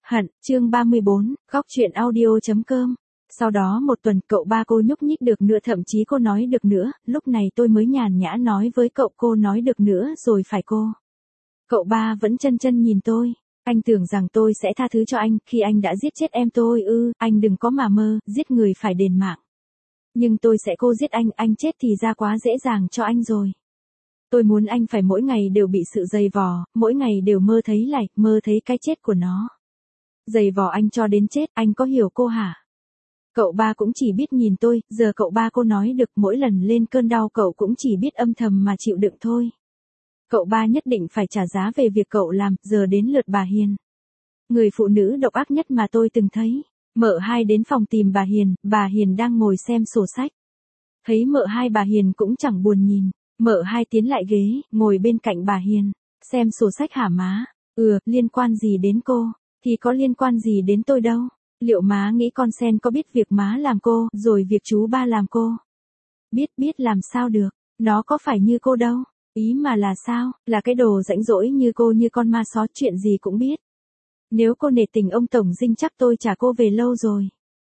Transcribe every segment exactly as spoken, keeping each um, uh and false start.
Hận, chương ba mươi bốn, góc truyện audio.com. Sau đó một tuần cậu ba cô nhúc nhích được nữa, thậm chí cô nói được nữa, lúc này tôi mới nhàn nhã nói với cậu cô nói được nữa rồi phải cô. Cậu ba vẫn chân chân nhìn tôi, anh tưởng rằng tôi sẽ tha thứ cho anh khi anh đã giết chết em tôi ư, anh đừng có mà mơ, giết người phải đền mạng. Nhưng tôi sẽ cô giết anh, anh chết thì ra quá dễ dàng cho anh rồi. Tôi muốn anh phải mỗi ngày đều bị sự dày vò, mỗi ngày đều mơ thấy lại, mơ thấy cái chết của nó. Dày vò anh cho đến chết, anh có hiểu cô hả? Cậu ba cũng chỉ biết nhìn tôi, giờ cậu ba cô nói được, mỗi lần lên cơn đau cậu cũng chỉ biết âm thầm mà chịu đựng thôi. Cậu ba nhất định phải trả giá về việc cậu làm, giờ đến lượt bà Hiền. Người phụ nữ độc ác nhất mà tôi từng thấy. Mợ hai đến phòng tìm bà Hiền, bà Hiền đang ngồi xem sổ sách. Thấy mợ hai bà Hiền cũng chẳng buồn nhìn, mợ hai tiến lại ghế, ngồi bên cạnh bà Hiền. Xem sổ sách hả má? Ừ, liên quan gì đến cô? Thì có liên quan gì đến tôi đâu. Liệu má nghĩ con sen có biết việc má làm cô, rồi việc chú ba làm cô? Biết biết làm sao được, nó có phải như cô đâu. Ý mà là sao, là cái đồ rãnh rỗi như cô, như con ma só, chuyện gì cũng biết. Nếu cô nể tình ông Tổng Dinh chắc tôi trả cô về lâu rồi.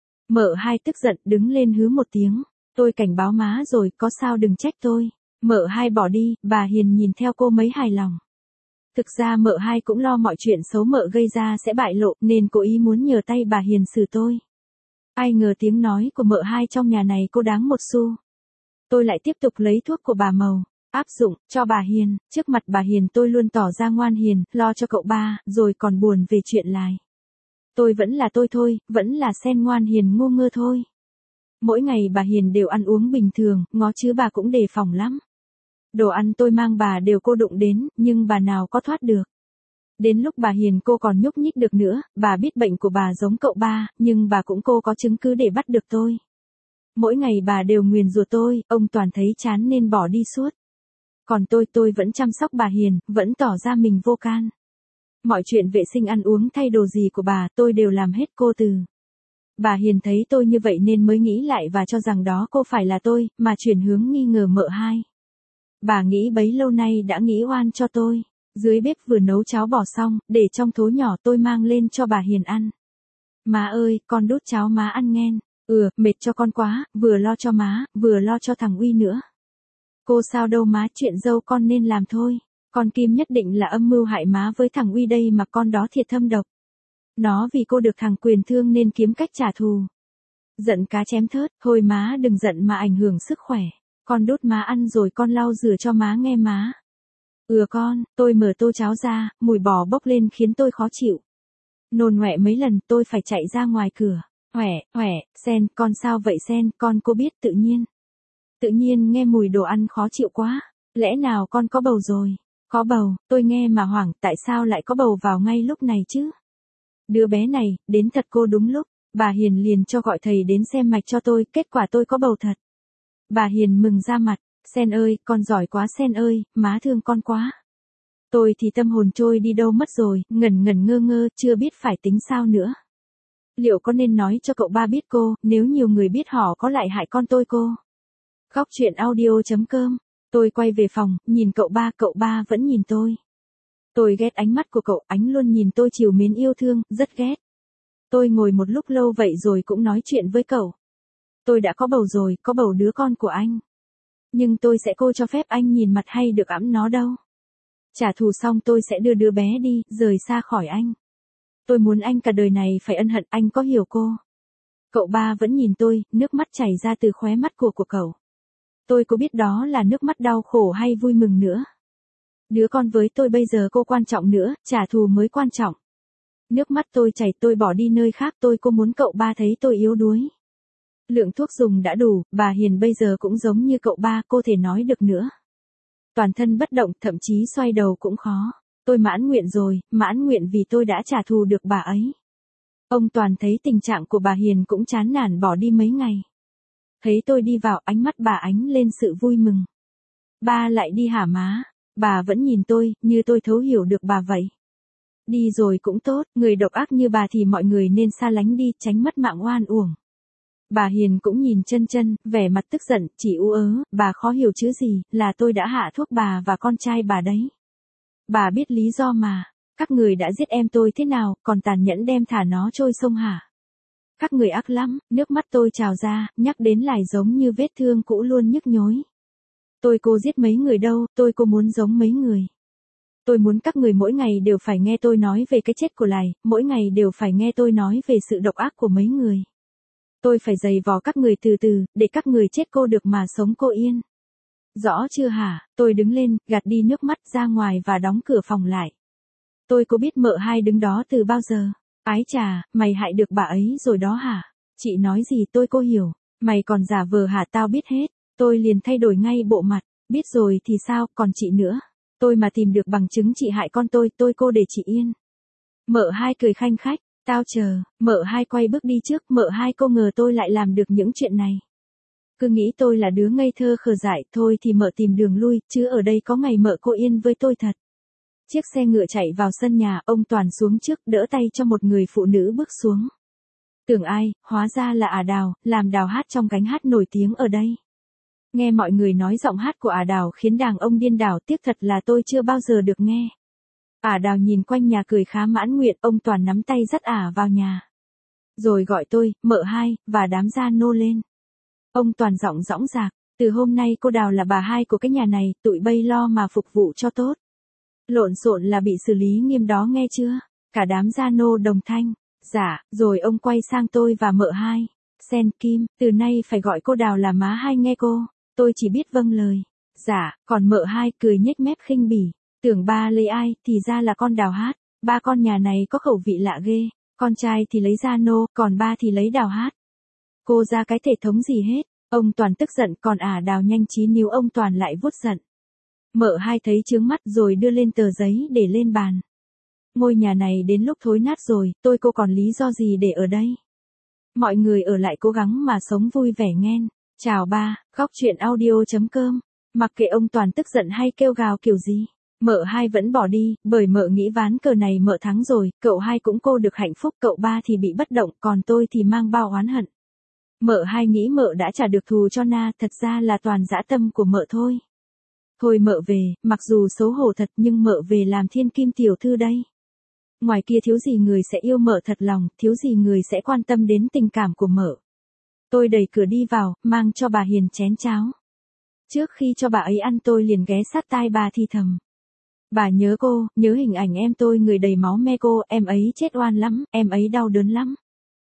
Mợ hai tức giận đứng lên hứ một tiếng. Tôi cảnh báo má rồi, có sao đừng trách tôi. Mợ hai bỏ đi, bà Hiền nhìn theo cô mấy hài lòng. Thực ra mợ hai cũng lo mọi chuyện xấu mợ gây ra sẽ bại lộ, nên cố ý muốn nhờ tay bà Hiền xử tôi. Ai ngờ tiếng nói của mợ hai trong nhà này cô đáng một xu. Tôi lại tiếp tục lấy thuốc của bà Màu, áp dụng, cho bà Hiền. Trước mặt bà Hiền tôi luôn tỏ ra ngoan hiền, lo cho cậu ba, rồi còn buồn về chuyện lại. Tôi vẫn là tôi thôi, vẫn là sen ngoan hiền ngu ngơ thôi. Mỗi ngày bà Hiền đều ăn uống bình thường, ngó chứ bà cũng đề phòng lắm. Đồ ăn tôi mang bà đều cô đụng đến, nhưng bà nào có thoát được. Đến lúc bà Hiền cô còn nhúc nhích được nữa, bà biết bệnh của bà giống cậu ba, nhưng bà cũng cô có chứng cứ để bắt được tôi. Mỗi ngày bà đều nguyền rủa tôi, ông Toàn thấy chán nên bỏ đi suốt. Còn tôi tôi vẫn chăm sóc bà Hiền, vẫn tỏ ra mình vô can. Mọi chuyện vệ sinh ăn uống thay đồ gì của bà tôi đều làm hết cô từ. Bà Hiền thấy tôi như vậy nên mới nghĩ lại và cho rằng đó cô phải là tôi, mà chuyển hướng nghi ngờ mợ hai. Bà nghĩ bấy lâu nay đã nghĩ oan cho tôi. Dưới bếp vừa nấu cháo bò xong, để trong thố nhỏ tôi mang lên cho bà Hiền ăn. Má ơi, con đút cháo má ăn nghen. Ừ, mệt cho con quá, vừa lo cho má, vừa lo cho thằng Uy nữa. Cô sao đâu má, chuyện dâu con nên làm thôi. Con Kim nhất định là âm mưu hại má với thằng Uy đây mà, con đó thiệt thâm độc. Nó vì cô được thằng Quyền thương nên kiếm cách trả thù. Giận cá chém thớt, thôi má đừng giận mà ảnh hưởng sức khỏe. Con đút má ăn rồi con lau rửa cho má nghe má. Ừ con, tôi mở tô cháo ra, mùi bò bốc lên khiến tôi khó chịu. Nôn ngoẹ mấy lần tôi phải chạy ra ngoài cửa. Hoẻ, hoẻ, Sen, con sao vậy Sen, con cô biết tự nhiên. Tự nhiên nghe mùi đồ ăn khó chịu quá. Lẽ nào con có bầu rồi? Có bầu, tôi nghe mà hoảng, tại sao lại có bầu vào ngay lúc này chứ? Đứa bé này, đến thật cô đúng lúc. Bà Hiền liền cho gọi thầy đến xem mạch cho tôi, kết quả tôi có bầu thật. Bà Hiền mừng ra mặt, Sen ơi, con giỏi quá Sen ơi, má thương con quá. Tôi thì tâm hồn trôi đi đâu mất rồi, ngẩn ngẩn ngơ ngơ, chưa biết phải tính sao nữa. Liệu có nên nói cho cậu ba biết cô, nếu nhiều người biết họ có lại hại con tôi cô? Góc truyện audio.com. Tôi quay về phòng, nhìn cậu ba, cậu ba vẫn nhìn tôi. Tôi ghét ánh mắt của cậu, ánh luôn nhìn tôi trìu mến yêu thương, rất ghét. Tôi ngồi một lúc lâu vậy rồi cũng nói chuyện với cậu. Tôi đã có bầu rồi, có bầu đứa con của anh. Nhưng tôi sẽ cô cho phép anh nhìn mặt hay được ẵm nó đâu. Trả thù xong tôi sẽ đưa đứa bé đi, rời xa khỏi anh. Tôi muốn anh cả đời này phải ân hận, anh có hiểu cô? Cậu ba vẫn nhìn tôi, nước mắt chảy ra từ khóe mắt của của cậu. Tôi có biết đó là nước mắt đau khổ hay vui mừng nữa. Đứa con với tôi bây giờ cô quan trọng nữa, trả thù mới quan trọng. Nước mắt tôi chảy, tôi bỏ đi nơi khác, tôi cô muốn cậu ba thấy tôi yếu đuối. Lượng thuốc dùng đã đủ, bà Hiền bây giờ cũng giống như cậu ba, cô thể nói được nữa. Toàn thân bất động, thậm chí xoay đầu cũng khó. Tôi mãn nguyện rồi, mãn nguyện vì tôi đã trả thù được bà ấy. Ông Toàn thấy tình trạng của bà Hiền cũng chán nản bỏ đi mấy ngày. Thấy tôi đi vào, ánh mắt bà ánh lên sự vui mừng. Ba lại đi hả má? Bà vẫn nhìn tôi, như tôi thấu hiểu được bà vậy. Đi rồi cũng tốt, người độc ác như bà thì mọi người nên xa lánh đi, tránh mất mạng oan uổng. Bà Hiền cũng nhìn chân chân, vẻ mặt tức giận, chỉ ú ớ, bà khó hiểu chứ gì, là tôi đã hạ thuốc bà và con trai bà đấy. Bà biết lý do mà. Các người đã giết em tôi thế nào, còn tàn nhẫn đem thả nó trôi sông hả? Các người ác lắm, nước mắt tôi trào ra, nhắc đến lại giống như vết thương cũ luôn nhức nhối. Tôi cô giết mấy người đâu, tôi cô muốn giống mấy người. Tôi muốn các người mỗi ngày đều phải nghe tôi nói về cái chết của Lài, mỗi ngày đều phải nghe tôi nói về sự độc ác của mấy người. Tôi phải giày vò các người từ từ, để các người chết cô được mà sống cô yên. Rõ chưa hả? Tôi đứng lên, gạt đi nước mắt ra ngoài và đóng cửa phòng lại. Tôi có biết mợ hai đứng đó từ bao giờ? Ái chà, mày hại được bà ấy rồi đó hả? Chị nói gì tôi cô hiểu. Mày còn giả vờ hả? Tao biết hết. Tôi liền thay đổi ngay bộ mặt. Biết rồi thì sao, còn chị nữa. Tôi mà tìm được bằng chứng chị hại con tôi, tôi cô để chị yên. Mợ hai cười khanh khách. Tao chờ. Mợ hai quay bước đi trước. Mợ hai cô ngờ tôi lại làm được những chuyện này. Cứ nghĩ tôi là đứa ngây thơ khờ dại, thôi thì mợ tìm đường lui, chứ ở đây có ngày mợ cô yên với tôi thật. Chiếc xe ngựa chạy vào sân nhà, ông Toàn xuống trước, đỡ tay cho một người phụ nữ bước xuống. Tưởng ai, hóa ra là Ả Đào, làm Đào hát trong gánh hát nổi tiếng ở đây. Nghe mọi người nói giọng hát của Ả Đào khiến đàn ông điên đảo, tiếc thật là tôi chưa bao giờ được nghe. Ả Đào nhìn quanh nhà cười khá mãn nguyện, ông Toàn nắm tay dắt Ả vào nhà. Rồi gọi tôi, mợ hai, và đám gia nô lên. Ông Toàn giọng dõng dạc, từ hôm nay cô Đào là bà hai của cái nhà này, tụi bay lo mà phục vụ cho tốt. Lộn xộn là bị xử lý nghiêm đó nghe chưa? Cả đám gia nô đồng thanh. Dạ, rồi ông quay sang tôi và mợ hai. Sen Kim, từ nay phải gọi cô Đào là má hai nghe cô. Tôi chỉ biết vâng lời. Dạ, còn mợ hai cười nhếch mép khinh bỉ. Tưởng ba lấy ai, thì ra là con Đào hát. Ba con nhà này có khẩu vị lạ ghê. Con trai thì lấy gia nô, còn ba thì lấy Đào hát. Cô ra cái thể thống gì hết. Ông Toàn tức giận, còn Ả Đào nhanh trí níu ông Toàn lại vuốt giận. Mợ hai thấy chướng mắt rồi đưa lên tờ giấy để lên bàn. Ngôi nhà này đến lúc thối nát rồi, tôi cô còn lý do gì để ở đây? Mọi người ở lại cố gắng mà sống vui vẻ nghen. Chào ba, góc truyện audio chấm com. Mặc kệ ông Toàn tức giận hay kêu gào kiểu gì, mợ hai vẫn bỏ đi, bởi mợ nghĩ ván cờ này mợ thắng rồi, cậu hai cũng cô được hạnh phúc, cậu ba thì bị bất động, còn tôi thì mang bao oán hận. Mợ hai nghĩ mợ đã trả được thù cho Na, thật ra là toàn dã tâm của mợ thôi. Thôi mợ về, mặc dù xấu hổ thật nhưng mợ về làm thiên kim tiểu thư đây. Ngoài kia thiếu gì người sẽ yêu mợ thật lòng, thiếu gì người sẽ quan tâm đến tình cảm của mợ. Tôi đẩy cửa đi vào, mang cho bà Hiền chén cháo. Trước khi cho bà ấy ăn tôi liền ghé sát tai bà thì thầm. Bà nhớ cô, nhớ hình ảnh em tôi người đầy máu me cô, em ấy chết oan lắm, em ấy đau đớn lắm.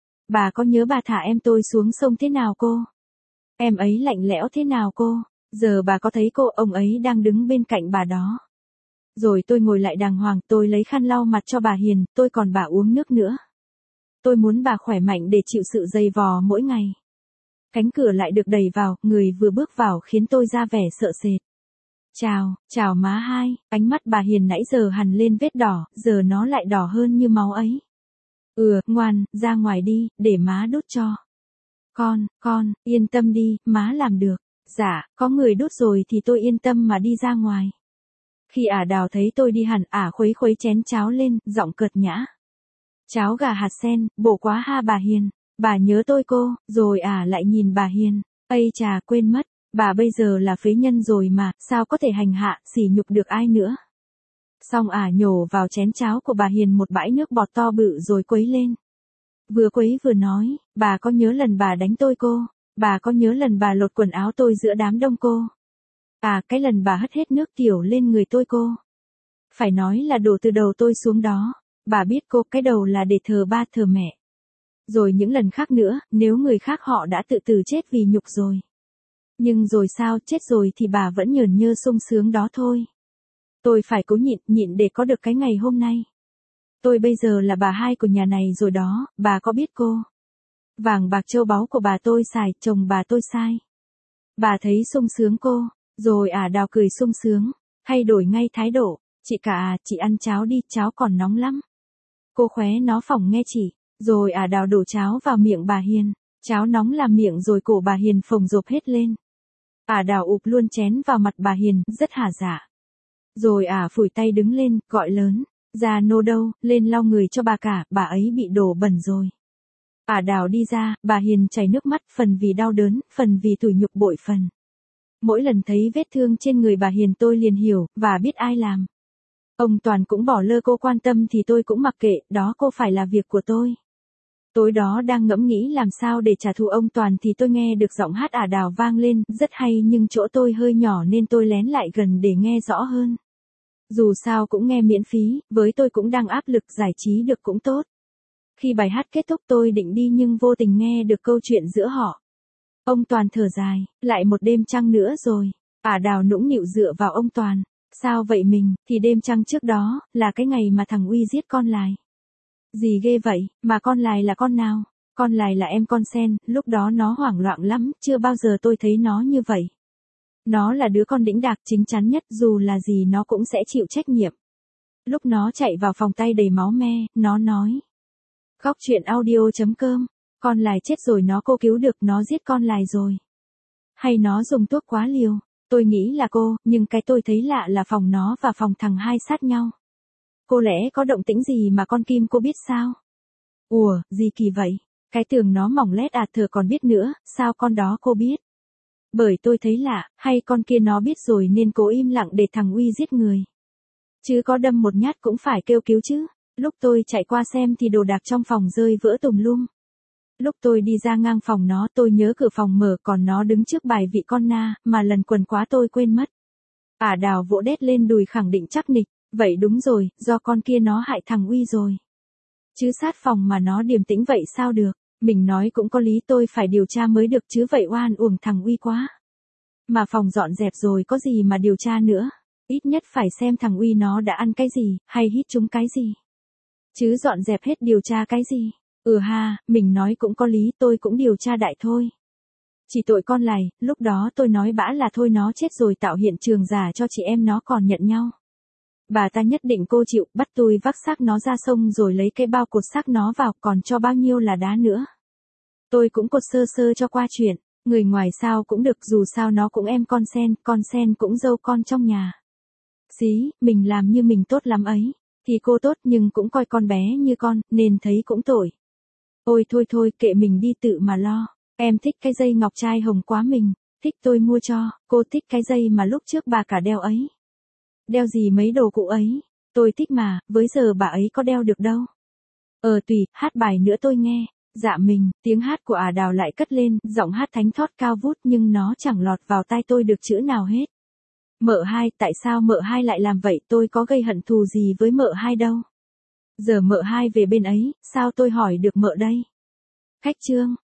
Bà có nhớ bà thả em tôi xuống sông thế nào cô? Em ấy lạnh lẽo thế nào cô? Giờ bà có thấy cô, ông ấy đang đứng bên cạnh bà đó. Rồi tôi ngồi lại đàng hoàng, tôi lấy khăn lau mặt cho bà Hiền, tôi còn bà uống nước nữa. Tôi muốn bà khỏe mạnh để chịu sự dày vò mỗi ngày. Cánh cửa lại được đẩy vào, người vừa bước vào khiến tôi ra vẻ sợ sệt. Chào, chào má hai, ánh mắt bà Hiền nãy giờ hằn lên vết đỏ, giờ nó lại đỏ hơn như máu ấy. Ừ, ngoan, ra ngoài đi, để má đút cho. Con, con, yên tâm đi, má làm được. Dạ, có người đút rồi thì tôi yên tâm mà đi ra ngoài. Khi Ả Đào thấy tôi đi hẳn, Ả khuấy khuấy chén cháo lên, giọng cợt nhã. Cháo gà hạt sen, bổ quá ha bà Hiền. Bà nhớ tôi cô, rồi Ả lại nhìn bà Hiền. Ây chà, quên mất, bà bây giờ là phế nhân rồi mà, sao có thể hành hạ, sỉ nhục được ai nữa. Xong Ả nhổ vào chén cháo của bà Hiền một bãi nước bọt to bự rồi quấy lên. Vừa quấy vừa nói, bà có nhớ lần bà đánh tôi cô? Bà có nhớ lần bà lột quần áo tôi giữa đám đông cô? À, cái lần bà hất hết nước tiểu lên người tôi cô? Phải nói là đổ từ đầu tôi xuống đó. Bà biết cô, cái đầu là để thờ ba thờ mẹ. Rồi những lần khác nữa, nếu người khác họ đã tự tử chết vì nhục rồi. Nhưng rồi sao, chết rồi thì bà vẫn nhởn nhơ sung sướng đó thôi. Tôi phải cố nhịn, nhịn để có được cái ngày hôm nay. Tôi bây giờ là bà hai của nhà này rồi đó, bà có biết cô? Vàng bạc châu báu của bà tôi xài, chồng bà tôi sai. Bà thấy sung sướng cô, rồi Ả Đào cười sung sướng, thay đổi ngay thái độ. Chị cả à, chị ăn cháo đi, cháo còn nóng lắm. Cô khóe nó phỏng nghe chị, rồi Ả Đào đổ cháo vào miệng bà Hiền. Cháo nóng làm miệng rồi cổ bà Hiền phồng rộp hết lên. Ả Đào ụp luôn chén vào mặt bà Hiền, rất hả dạ. Rồi Ả phủi tay đứng lên, gọi lớn. Ra nô đâu, lên lau người cho bà cả, bà ấy bị đổ bẩn rồi. Ả Đào đi ra, bà Hiền chảy nước mắt, phần vì đau đớn, phần vì tủi nhục bội phần. Mỗi lần thấy vết thương trên người bà Hiền tôi liền hiểu, và biết ai làm. Ông Toàn cũng bỏ lơ cô quan tâm thì tôi cũng mặc kệ, đó cô phải là việc của tôi. Tối đó đang ngẫm nghĩ làm sao để trả thù ông Toàn thì tôi nghe được giọng hát Ả Đào vang lên, rất hay nhưng chỗ tôi hơi nhỏ nên tôi lén lại gần để nghe rõ hơn. Dù sao cũng nghe miễn phí, với tôi cũng đang áp lực giải trí được cũng tốt. Khi bài hát kết thúc tôi định đi nhưng vô tình nghe được câu chuyện giữa họ. Ông Toàn thở dài, lại một đêm trăng nữa rồi. Ả Đào nũng nịu dựa vào ông Toàn. Sao vậy mình, thì đêm trăng trước đó, là cái ngày mà thằng Uy giết con Lài. Gì ghê vậy, mà con Lài là con nào? Con Lài là em con Sen, lúc đó nó hoảng loạn lắm, chưa bao giờ tôi thấy nó như vậy. Nó là đứa con đĩnh đạc chính chắn nhất, dù là gì nó cũng sẽ chịu trách nhiệm. Lúc nó chạy vào phòng tay đầy máu me, nó nói. Khóc chuyện audio chấm com, con Lài chết rồi nó cô cứu được, nó giết con Lài rồi. Hay nó dùng thuốc quá liều, tôi nghĩ là cô, nhưng cái tôi thấy lạ là phòng nó và phòng thằng hai sát nhau. Cô lẽ có động tĩnh gì mà con Kim cô biết sao? Ủa, gì kỳ vậy? Cái tường nó mỏng lét à, thừa còn biết nữa, sao con đó cô biết? Bởi tôi thấy lạ, hay con kia nó biết rồi nên cố im lặng để thằng Uy giết người. Chứ có đâm một nhát cũng phải kêu cứu chứ. Lúc tôi chạy qua xem thì đồ đạc trong phòng rơi vỡ tùm lum. Lúc tôi đi ra ngang phòng nó tôi nhớ cửa phòng mở còn nó đứng trước bài vị con na, mà lần quần quá tôi quên mất. Ả Đào vỗ đét lên đùi khẳng định chắc nịch, vậy đúng rồi, do con kia nó hại thằng Uy rồi. Chứ sát phòng mà nó điềm tĩnh vậy sao được, mình nói cũng có lý, tôi phải điều tra mới được chứ, vậy oan uổng thằng Uy quá. Mà phòng dọn dẹp rồi có gì mà điều tra nữa, ít nhất phải xem thằng Uy nó đã ăn cái gì, hay hít chúng cái gì. Chứ dọn dẹp hết điều tra cái gì. Ừ ha, mình nói cũng có lý, tôi cũng điều tra đại thôi. Chỉ tội con Lài, lúc đó tôi nói bã là thôi nó chết rồi tạo hiện trường giả cho chị em nó còn nhận nhau. Bà ta nhất định cô chịu, bắt tôi vác xác nó ra sông rồi lấy cái bao cột xác nó vào, còn cho bao nhiêu là đá nữa. Tôi cũng cột sơ sơ cho qua chuyện, người ngoài sao cũng được, dù sao nó cũng em con Sen, con Sen cũng dâu con trong nhà. Xí, mình làm như mình tốt lắm ấy, thì cô tốt nhưng cũng coi con bé như con, nên thấy cũng tội. Ôi thôi thôi, kệ mình đi tự mà lo. Em thích cái dây ngọc trai hồng quá mình, thích tôi mua cho, cô thích cái dây mà lúc trước bà cả đeo ấy. Đeo gì mấy đồ cụ ấy, tôi thích mà, với giờ bà ấy có đeo được đâu. Ờ tùy, hát bài nữa tôi nghe. Dạ mình, tiếng hát của Ả Đào lại cất lên, giọng hát thánh thót cao vút nhưng nó chẳng lọt vào tai tôi được chữ nào hết. Mợ hai, tại sao mợ hai lại làm vậy, tôi có gây hận thù gì với mợ hai đâu. Giờ mợ hai về bên ấy, sao tôi hỏi được mợ đây? Khách trương.